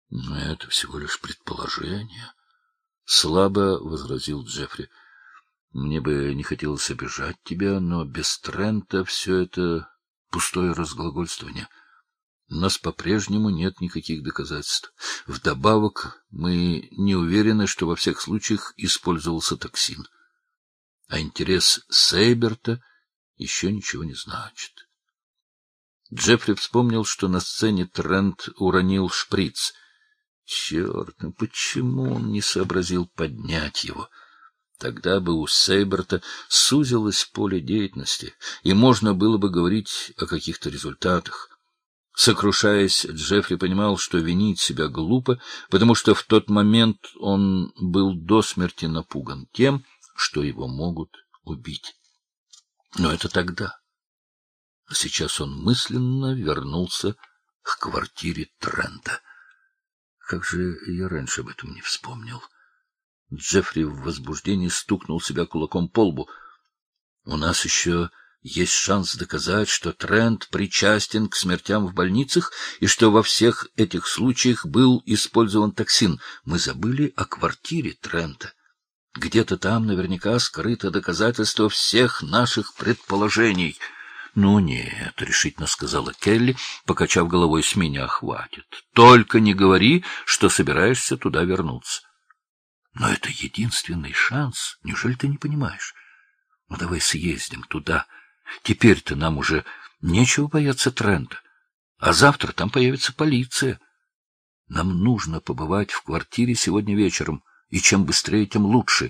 — Это всего лишь предположение, — слабо возразил Джеффри. — Мне бы не хотелось обижать тебя, но без Трента все это пустое разглагольствование. У нас по-прежнему нет никаких доказательств. Вдобавок, мы не уверены, что во всех случаях использовался токсин. А интерес Сейберта еще ничего не значит. Джеффри вспомнил, что на сцене Трент уронил шприц. Черт, ну почему он не сообразил поднять его? Тогда бы у Сейберта сузилось поле деятельности, и можно было бы говорить о каких-то результатах. Сокрушаясь, Джеффри понимал, что винить себя глупо, потому что в тот момент он был до смерти напуган тем, что его могут убить. Но это тогда. А сейчас он мысленно вернулся к квартире Трента. Как же я раньше об этом не вспомнил? Джеффри в возбуждении стукнул себя кулаком по лбу. У нас еще есть шанс доказать, что Трент причастен к смертям в больницах и что во всех этих случаях был использован токсин. Мы забыли о квартире Трента. Где-то там наверняка скрыто доказательство всех наших предположений. — Ну нет, — решительно сказала Келли, покачав головой, — с меня хватит. Только не говори, что собираешься туда вернуться. — Но это единственный шанс, неужели ты не понимаешь? Ну, давай съездим туда. Теперь-то нам уже нечего бояться Трента. А завтра там появится полиция. Нам нужно побывать в квартире сегодня вечером, и чем быстрее, тем лучше.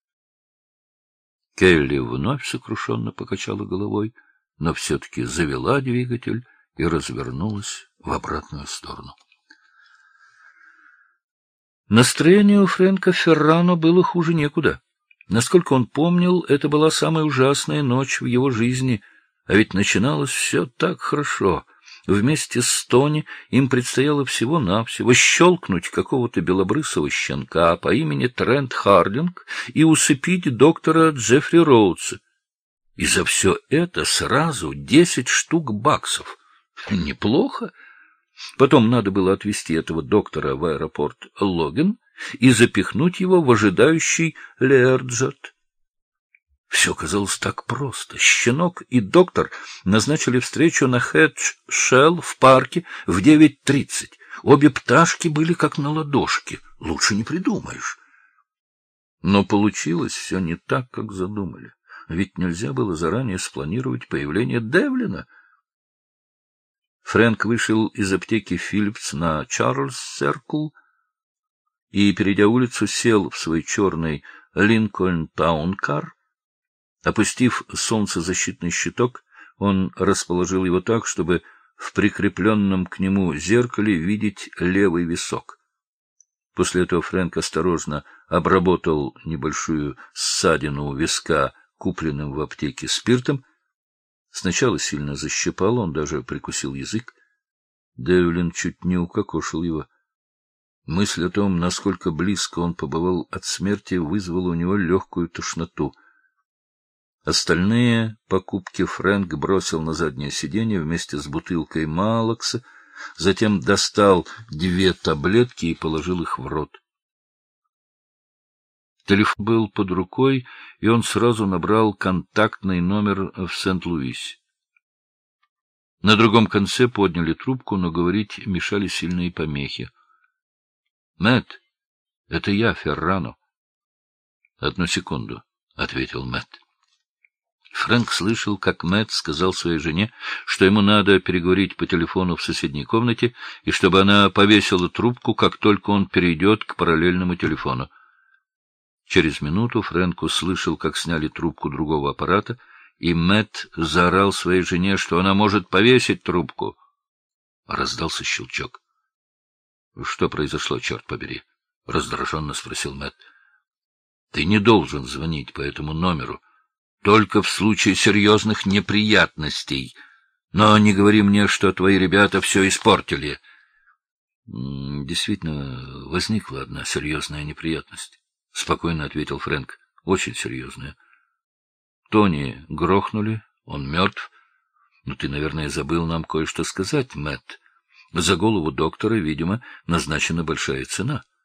Келли вновь сокрушенно покачала головой, но все-таки завела двигатель и развернулась в обратную сторону. Настроение у Фрэнка Феррано было хуже некуда. Насколько он помнил, это была самая ужасная ночь в его жизни, а ведь начиналось все так хорошо. Вместе с Тони им предстояло всего-навсего щелкнуть какого-то белобрысого щенка по имени Трент Хардинг и усыпить доктора Джеффри Роудса. И за все это сразу 10 штук баксов. Неплохо. Потом надо было отвезти этого доктора в аэропорт Логан и запихнуть его в ожидающий Леерджерт. Все казалось так просто. Щенок и доктор назначили встречу на Хедж-Шелл в парке в 9:30. Обе пташки были как на ладошке. Лучше не придумаешь. Но получилось все не так, как задумали. Ведь нельзя было заранее спланировать появление Девлина. Фрэнк вышел из аптеки Филлипс на Чарльз-Серкл и, перейдя улицу, сел в свой черный Линкольн-таун-кар. Опустив солнцезащитный щиток, он расположил его так, чтобы в прикрепленном к нему зеркале видеть левый висок. После этого Фрэнк осторожно обработал небольшую ссадину у виска купленным в аптеке спиртом. Сначала сильно защипал, он даже прикусил язык. Девлин чуть не укокошил его. Мысль о том, насколько близко он побывал от смерти, вызвала у него легкую тошноту. Остальные покупки Фрэнк бросил на заднее сиденье вместе с бутылкой Малокса, затем достал 2 таблетки и положил их в рот. Телефон был под рукой, и он сразу набрал контактный номер в Сент-Луисе. На другом конце подняли трубку, но говорить мешали сильные помехи. — Мэтт, это я, Феррано. — Одну секунду, — ответил Мэтт. Фрэнк слышал, как Мэтт сказал своей жене, что ему надо переговорить по телефону в соседней комнате, и чтобы она повесила трубку, как только он перейдет к параллельному телефону. Через минуту Фрэнк услышал, как сняли трубку другого аппарата, и Мэтт заорал своей жене, что она может повесить трубку. Раздался щелчок. — Что произошло, черт побери? — раздраженно спросил Мэтт. — Ты не должен звонить по этому номеру, только в случае серьезных неприятностей. Но не говори мне, что твои ребята все испортили. Действительно, возникла одна серьезная неприятность. — спокойно ответил Фрэнк. — Очень серьезная. Тони грохнули, он мертв. Но ты, наверное, забыл нам кое-что сказать, Мэтт. За голову доктора, видимо, назначена большая цена.